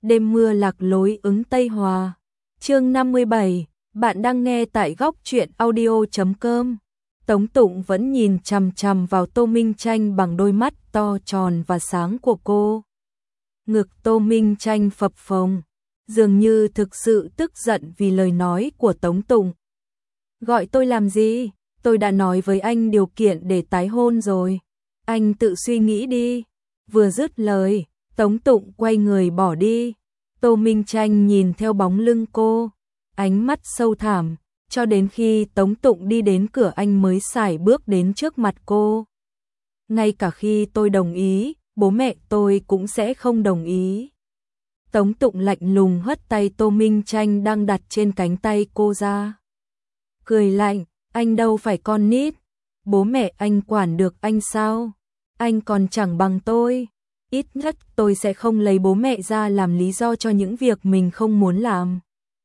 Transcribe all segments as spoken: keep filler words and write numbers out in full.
đêm mưa lạc lối ứng Tây Hòa. Chương năm mươi bảy, bạn đang nghe tại góc truyện audio chấm com. Tống Tụng vẫn nhìn chằm chằm vào Tô Minh Tranh bằng đôi mắt to tròn và sáng của cô. Ngực Tô Minh Tranh phập phồng, dường như thực sự tức giận vì lời nói của Tống Tụng. Gọi tôi làm gì? Tôi đã nói với anh điều kiện để tái hôn rồi. Anh tự suy nghĩ đi. Vừa dứt lời, Tống Tụng quay người bỏ đi. Tô Minh Tranh nhìn theo bóng lưng cô, ánh mắt sâu thẳm, cho đến khi Tống Tụng đi đến cửa anh mới sải bước đến trước mặt cô. Ngay cả khi tôi đồng ý, bố mẹ tôi cũng sẽ không đồng ý. Tống Tụng lạnh lùng hất tay Tô Minh Tranh đang đặt trên cánh tay cô ra. Cười lạnh, anh đâu phải con nít, bố mẹ anh quản được anh sao? Anh còn chẳng bằng tôi. Ít nhất tôi sẽ không lấy bố mẹ ra làm lý do cho những việc mình không muốn làm.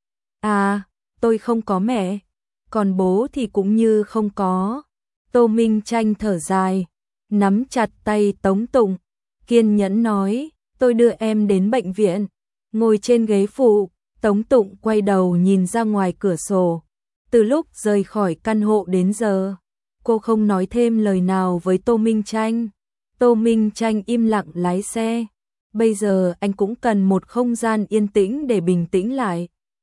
À, tôi không có mẹ, còn bố thì cũng như không có. Tô Minh Tranh thở dài, nắm chặt tay Tống Tụng, kiên nhẫn nói, tôi đưa em đến bệnh viện. Ngồi trên ghế phụ, Tống Tụng quay đầu nhìn ra ngoài cửa sổ. Từ lúc rời khỏi căn hộ đến giờ, cô không nói thêm lời nào với Tô Minh Tranh. Tô Minh Tranh im lặng lái xe. Bây giờ anh cũng cần một không gian yên tĩnh để bình tĩnh lại.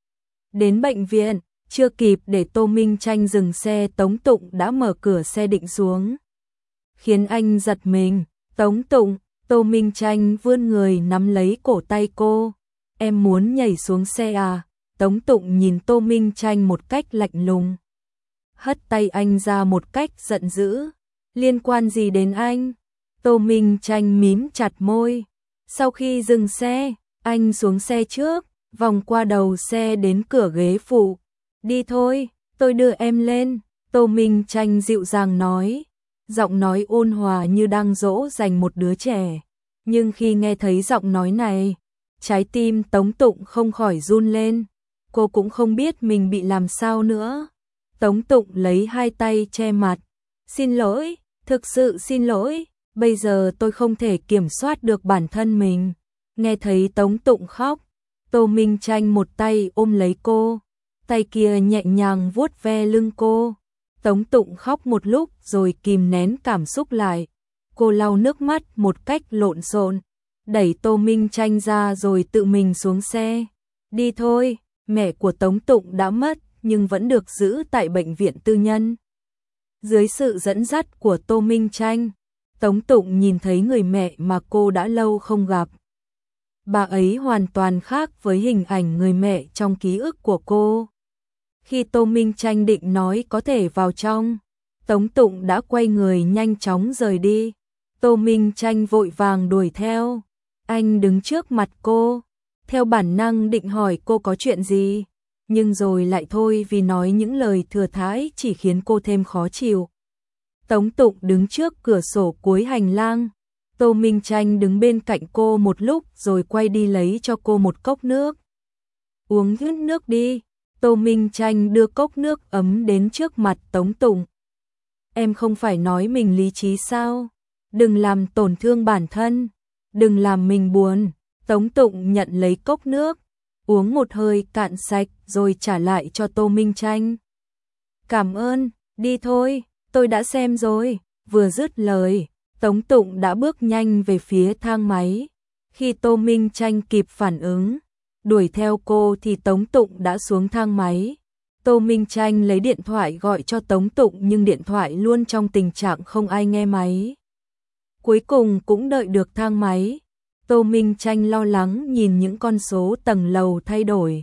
Đến bệnh viện, chưa kịp để Tô Minh Tranh dừng xe, Tống Tụng đã mở cửa xe định xuống. Khiến anh giật mình. Tống Tụng, Tô Minh Tranh vươn người nắm lấy cổ tay cô. Em muốn nhảy xuống xe à? Tống Tụng nhìn Tô Minh Tranh một cách lạnh lùng. Hất tay anh ra một cách giận dữ. Liên quan gì đến anh? Tô Minh Tranh mím chặt môi. Sau khi dừng xe, anh xuống xe trước, vòng qua đầu xe đến cửa ghế phụ. Đi thôi, tôi đưa em lên. Tô Minh Tranh dịu dàng nói, giọng nói ôn hòa như đang dỗ dành một đứa trẻ. Nhưng khi nghe thấy giọng nói này, trái tim Tống Tụng không khỏi run lên. Cô cũng không biết mình bị làm sao nữa. Tống Tụng lấy hai tay che mặt. Xin lỗi, thực sự xin lỗi. Bây giờ tôi không thể kiểm soát được bản thân mình. Nghe thấy Tống Tụng khóc, Tô Minh Tranh một tay ôm lấy cô, tay kia nhẹ nhàng vuốt ve lưng cô. Tống Tụng khóc một lúc rồi kìm nén cảm xúc lại. Cô lau nước mắt một cách lộn xộn, đẩy Tô Minh Tranh ra rồi tự mình xuống xe. Đi thôi, mẹ của Tống Tụng đã mất nhưng vẫn được giữ tại bệnh viện tư nhân. Dưới sự dẫn dắt của Tô Minh Tranh, Tống Tụng nhìn thấy người mẹ mà cô đã lâu không gặp. Bà ấy hoàn toàn khác với hình ảnh người mẹ trong ký ức của cô. Khi Tô Minh Tranh định nói có thể vào trong, Tống Tụng đã quay người nhanh chóng rời đi. Tô Minh Tranh vội vàng đuổi theo. Anh đứng trước mặt cô, theo bản năng định hỏi cô có chuyện gì, nhưng rồi lại thôi vì nói những lời thừa thãi chỉ khiến cô thêm khó chịu. Tống Tụng đứng trước cửa sổ cuối hành lang. Tô Minh Tranh đứng bên cạnh cô một lúc rồi quay đi lấy cho cô một cốc nước. Uống hết nước đi. Tô Minh Tranh đưa cốc nước ấm đến trước mặt Tống Tụng. Em không phải nói mình lý trí sao? Đừng làm tổn thương bản thân, đừng làm mình buồn. Tống Tụng nhận lấy cốc nước, uống một hơi cạn sạch rồi trả lại cho Tô Minh Tranh. Cảm ơn, đi thôi, tôi đã xem rồi. Vừa dứt lời, Tống Tụng đã bước nhanh về phía thang máy. Khi Tô Minh Tranh kịp phản ứng, đuổi theo cô thì Tống Tụng đã xuống thang máy. Tô Minh Tranh lấy điện thoại gọi cho Tống Tụng nhưng điện thoại luôn trong tình trạng không ai nghe máy. Cuối cùng cũng đợi được thang máy. Tô Minh Tranh lo lắng nhìn những con số tầng lầu thay đổi.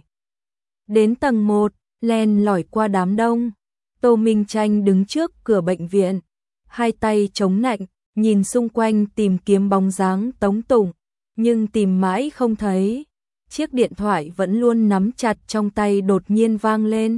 Đến tầng một, len lỏi qua đám đông. Tô Minh Tranh đứng trước cửa bệnh viện, hai tay chống nạnh, nhìn xung quanh tìm kiếm bóng dáng Tống Tụng, nhưng tìm mãi không thấy. Chiếc điện thoại vẫn luôn nắm chặt trong tay đột nhiên vang lên.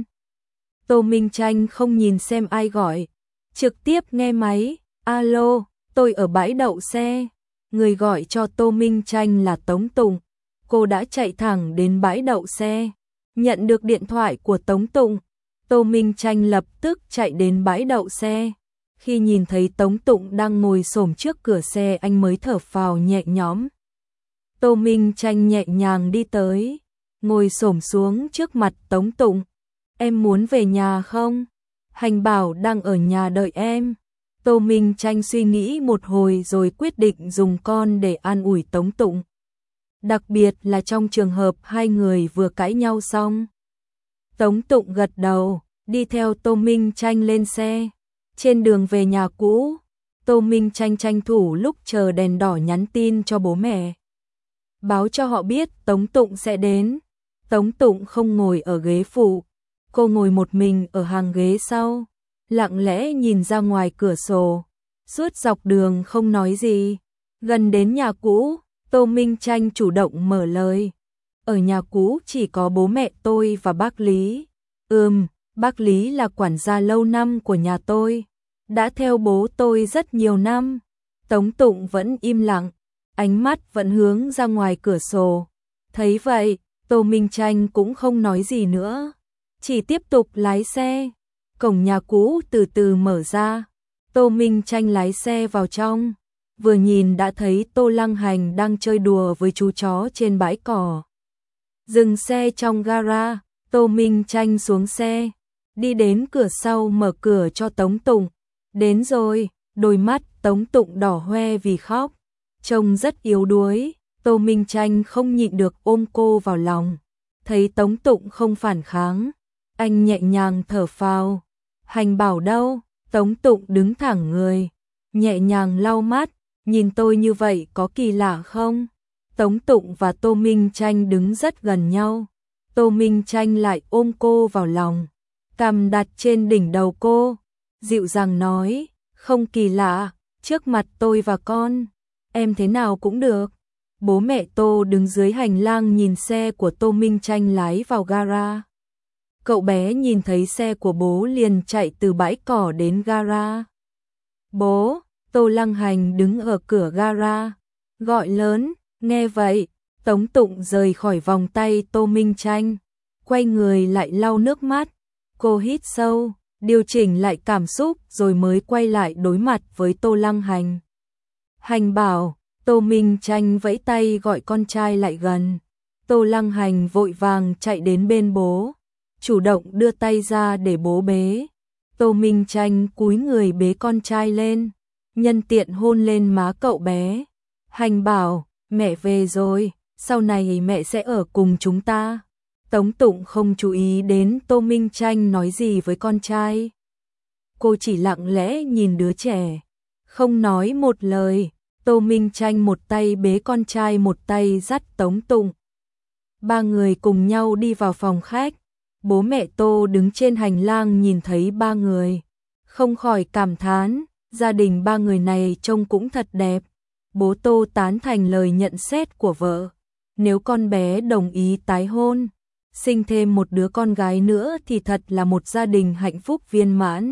Tô Minh Tranh không nhìn xem ai gọi, trực tiếp nghe máy. Alo, tôi ở bãi đậu xe. Người gọi cho Tô Minh Tranh là Tống Tụng. Cô đã chạy thẳng đến bãi đậu xe, nhận được điện thoại của Tống Tụng. Tô Minh Tranh lập tức chạy đến bãi đậu xe. Khi nhìn thấy Tống Tụng đang ngồi xổm trước cửa xe, anh mới thở phào nhẹ nhõm. Tô Minh Tranh nhẹ nhàng đi tới, ngồi xổm xuống trước mặt Tống Tụng. Em muốn về nhà không? Hành bảo đang ở nhà đợi em. Tô Minh Tranh suy nghĩ một hồi rồi quyết định dùng con để an ủi Tống Tụng. Đặc biệt là trong trường hợp hai người vừa cãi nhau xong. Tống Tụng gật đầu, đi theo Tô Minh Tranh lên xe. Trên đường về nhà cũ, Tô Minh Tranh tranh thủ lúc chờ đèn đỏ nhắn tin cho bố mẹ. Báo cho họ biết Tống Tụng sẽ đến. Tống Tụng không ngồi ở ghế phụ, cô ngồi một mình ở hàng ghế sau, lặng lẽ nhìn ra ngoài cửa sổ, suốt dọc đường không nói gì. Gần đến nhà cũ, Tô Minh Tranh chủ động mở lời. Ở nhà cũ chỉ có bố mẹ tôi và bác Lý. Ừm, bác Lý là quản gia lâu năm của nhà tôi, đã theo bố tôi rất nhiều năm. Tống Tụng vẫn im lặng, ánh mắt vẫn hướng ra ngoài cửa sổ. Thấy vậy, Tô Minh Tranh cũng không nói gì nữa, chỉ tiếp tục lái xe. Cổng nhà cũ từ từ mở ra, Tô Minh Tranh lái xe vào trong, vừa nhìn đã thấy Tô Lăng Hành đang chơi đùa với chú chó trên bãi cỏ. Dừng xe trong gara, Tô Minh Tranh xuống xe, đi đến cửa sau mở cửa cho Tống Tụng. Đến rồi, đôi mắt Tống Tụng đỏ hoe vì khóc, trông rất yếu đuối. Tô Minh Tranh không nhịn được ôm cô vào lòng. Thấy Tống Tụng không phản kháng, anh nhẹ nhàng thở phào. Hành bảo đâu? Tống Tụng đứng thẳng người, nhẹ nhàng lau mắt, nhìn tôi như vậy có kỳ lạ không? Tống Tụng và Tô Minh Tranh đứng rất gần nhau. Tô Minh Tranh lại ôm cô vào lòng, cằm đặt trên đỉnh đầu cô, dịu dàng nói, không kỳ lạ, trước mặt tôi và con, em thế nào cũng được. Bố mẹ Tô đứng dưới hành lang nhìn xe của Tô Minh Tranh lái vào gara. Cậu bé nhìn thấy xe của bố liền chạy từ bãi cỏ đến gara. Bố, Tô Lăng Hành đứng ở cửa gara, gọi lớn. Nghe vậy, Tống Tụng rời khỏi vòng tay Tô Minh Tranh, quay người lại lau nước mắt. Cô hít sâu, điều chỉnh lại cảm xúc rồi mới quay lại đối mặt với Tô Lăng Hành. Hành bảo, Tô Minh Tranh vẫy tay gọi con trai lại gần. Tô Lăng Hành vội vàng chạy đến bên bố, chủ động đưa tay ra để bố bế. Tô Minh Tranh cúi người bế con trai lên, nhân tiện hôn lên má cậu bé. Hành bảo, mẹ về rồi, sau này mẹ sẽ ở cùng chúng ta. Tống Tụng không chú ý đến Tô Minh Tranh nói gì với con trai. Cô chỉ lặng lẽ nhìn đứa trẻ, không nói một lời. Tô Minh Tranh một tay bế con trai một tay dắt Tống Tụng. Ba người cùng nhau đi vào phòng khách. Bố mẹ Tô đứng trên hành lang nhìn thấy ba người, không khỏi cảm thán, gia đình ba người này trông cũng thật đẹp. Bố Tô tán thành lời nhận xét của vợ. Nếu con bé đồng ý tái hôn, sinh thêm một đứa con gái nữa thì thật là một gia đình hạnh phúc viên mãn.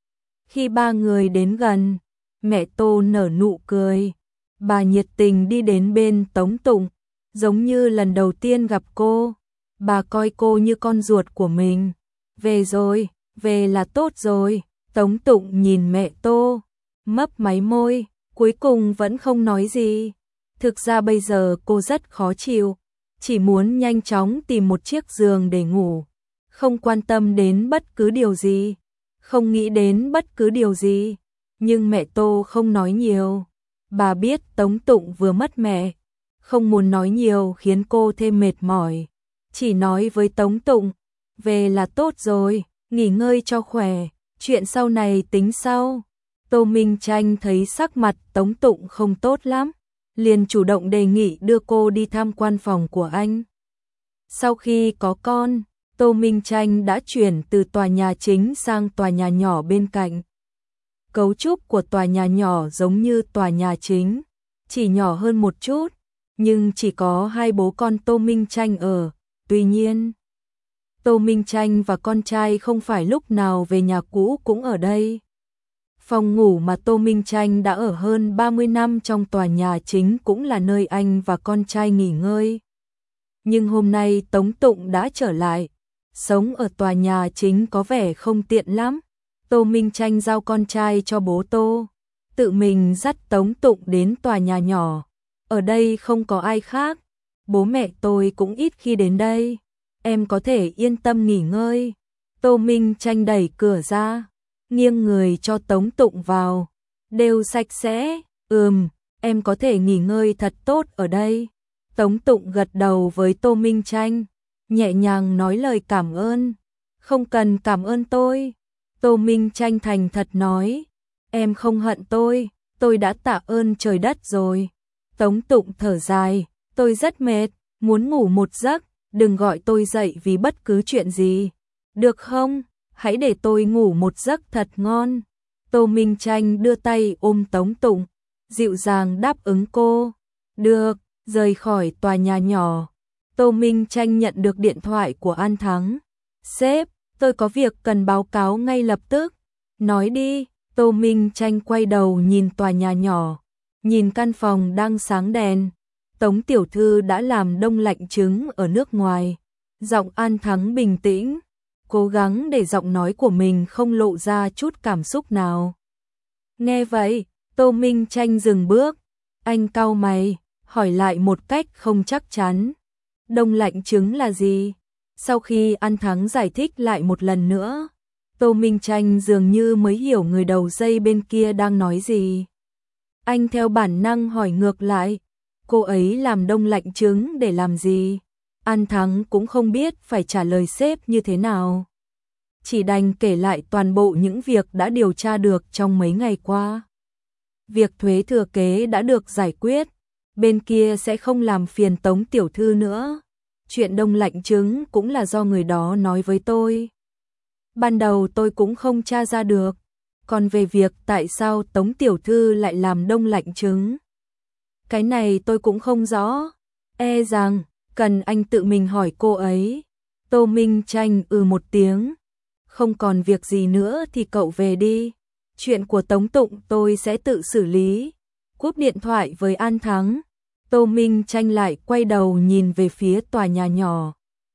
Khi ba người đến gần, mẹ Tô nở nụ cười. Bà nhiệt tình đi đến bên Tống Tụng, giống như lần đầu tiên gặp cô. Bà coi cô như con ruột của mình. Về rồi, về là tốt rồi. Tống Tụng nhìn mẹ Tô, mấp máy môi, cuối cùng vẫn không nói gì. Thực ra bây giờ cô rất khó chịu, chỉ muốn nhanh chóng tìm một chiếc giường để ngủ, không quan tâm đến bất cứ điều gì, không nghĩ đến bất cứ điều gì. Nhưng mẹ Tô không nói nhiều. Bà biết Tống Tụng vừa mất mẹ, không muốn nói nhiều khiến cô thêm mệt mỏi. Chỉ nói với Tống Tụng, về là tốt rồi, nghỉ ngơi cho khỏe, chuyện sau này tính sau. Tô Minh Tranh thấy sắc mặt Tống Tụng không tốt lắm, liền chủ động đề nghị đưa cô đi tham quan phòng của anh. Sau khi có con, Tô Minh Tranh đã chuyển từ tòa nhà chính sang tòa nhà nhỏ bên cạnh. Cấu trúc của tòa nhà nhỏ giống như tòa nhà chính, chỉ nhỏ hơn một chút, nhưng chỉ có hai bố con Tô Minh Tranh ở. Tuy nhiên, Tô Minh Tranh và con trai không phải lúc nào về nhà cũ cũng ở đây. Phòng ngủ mà Tô Minh Tranh đã ở hơn ba mươi năm trong tòa nhà chính cũng là nơi anh và con trai nghỉ ngơi. Nhưng hôm nay Tống Tụng đã trở lại, sống ở tòa nhà chính có vẻ không tiện lắm. Tô Minh Tranh giao con trai cho bố Tô, tự mình dắt Tống Tụng đến tòa nhà nhỏ. Ở đây không có ai khác, bố mẹ tôi cũng ít khi đến đây, em có thể yên tâm nghỉ ngơi. Tô Minh Tranh đẩy cửa ra, nghiêng người cho Tống Tụng vào. Đều sạch sẽ, ừm, em có thể nghỉ ngơi thật tốt ở đây. Tống Tụng gật đầu với Tô Minh Tranh, nhẹ nhàng nói lời cảm ơn. Không cần cảm ơn tôi. Tô Minh Tranh thành thật nói, em không hận tôi, tôi đã tạ ơn trời đất rồi. Tống Tụng thở dài, tôi rất mệt, muốn ngủ một giấc, đừng gọi tôi dậy vì bất cứ chuyện gì. Được không? Hãy để tôi ngủ một giấc thật ngon. Tô Minh Tranh đưa tay ôm Tống Tụng, dịu dàng đáp ứng cô. Được, rời khỏi tòa nhà nhỏ. Tô Minh Tranh nhận được điện thoại của An Thắng. Sếp, tôi có việc cần báo cáo ngay lập tức. Nói đi. Tô Minh Tranh quay đầu nhìn tòa nhà nhỏ, nhìn căn phòng đang sáng đèn. Tống tiểu thư đã làm đông lạnh trứng ở nước ngoài. Giọng An Thắng bình tĩnh, cố gắng để giọng nói của mình không lộ ra chút cảm xúc nào. Nghe vậy, Tô Minh Tranh dừng bước, anh cau mày, hỏi lại một cách không chắc chắn. Đông lạnh trứng là gì? Sau khi An Thắng giải thích lại một lần nữa, Tô Minh Tranh dường như mới hiểu người đầu dây bên kia đang nói gì. Anh theo bản năng hỏi ngược lại, cô ấy làm đông lạnh trứng để làm gì? An Thắng cũng không biết phải trả lời sếp như thế nào. Chỉ đành kể lại toàn bộ những việc đã điều tra được trong mấy ngày qua. Việc thuế thừa kế đã được giải quyết, bên kia sẽ không làm phiền Tống tiểu thư nữa. Chuyện đông lạnh trứng cũng là do người đó nói với tôi. Ban đầu tôi cũng không tra ra được. Còn về việc tại sao Tống tiểu thư lại làm đông lạnh trứng, cái này tôi cũng không rõ. E rằng cần anh tự mình hỏi cô ấy. Tô Minh Tranh ừ một tiếng. Không còn việc gì nữa thì cậu về đi. Chuyện của Tống Tụng tôi sẽ tự xử lý. Cúp điện thoại với An Thắng, Tô Minh Tranh lại quay đầu nhìn về phía tòa nhà nhỏ.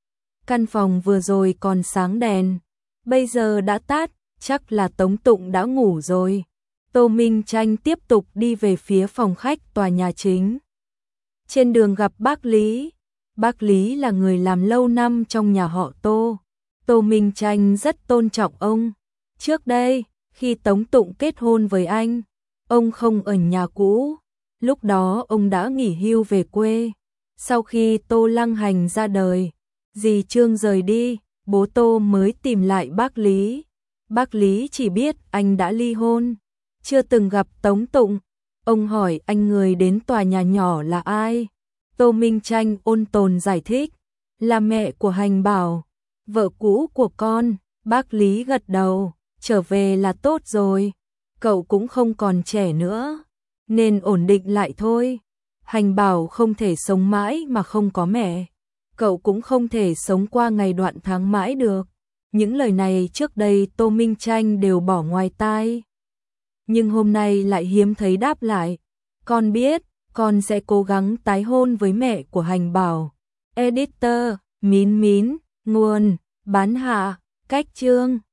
Căn phòng vừa rồi còn sáng đèn, bây giờ đã tắt, chắc là Tống Tụng đã ngủ rồi. Tô Minh Tranh tiếp tục đi về phía phòng khách tòa nhà chính. Trên đường gặp bác Lý. Bác Lý là người làm lâu năm trong nhà họ Tô. Tô Minh Tranh rất tôn trọng ông. Trước đây, khi Tống Tụng kết hôn với anh, ông không ở nhà cũ. Lúc đó ông đã nghỉ hưu về quê. Sau khi Tô Lăng Hành ra đời, dì Trương rời đi, bố Tô mới tìm lại bác Lý. Bác Lý chỉ biết anh đã ly hôn, chưa từng gặp Tống Tụng. Ông hỏi anh người đến tòa nhà nhỏ là ai? Tô Minh Tranh ôn tồn giải thích, là mẹ của Hành Bảo, vợ cũ của con. Bác Lý gật đầu, trở về là tốt rồi. Cậu cũng không còn trẻ nữa, nên ổn định lại thôi. Hành Bảo không thể sống mãi mà không có mẹ. Cậu cũng không thể sống qua ngày đoạn tháng mãi được. Những lời này trước đây Tô Minh Tranh đều bỏ ngoài tai. Nhưng hôm nay lại hiếm thấy đáp lại. Con biết, con sẽ cố gắng tái hôn với mẹ của Hành Bảo. Editor, Mín Mín, nguồn, bán hạ, cách chương.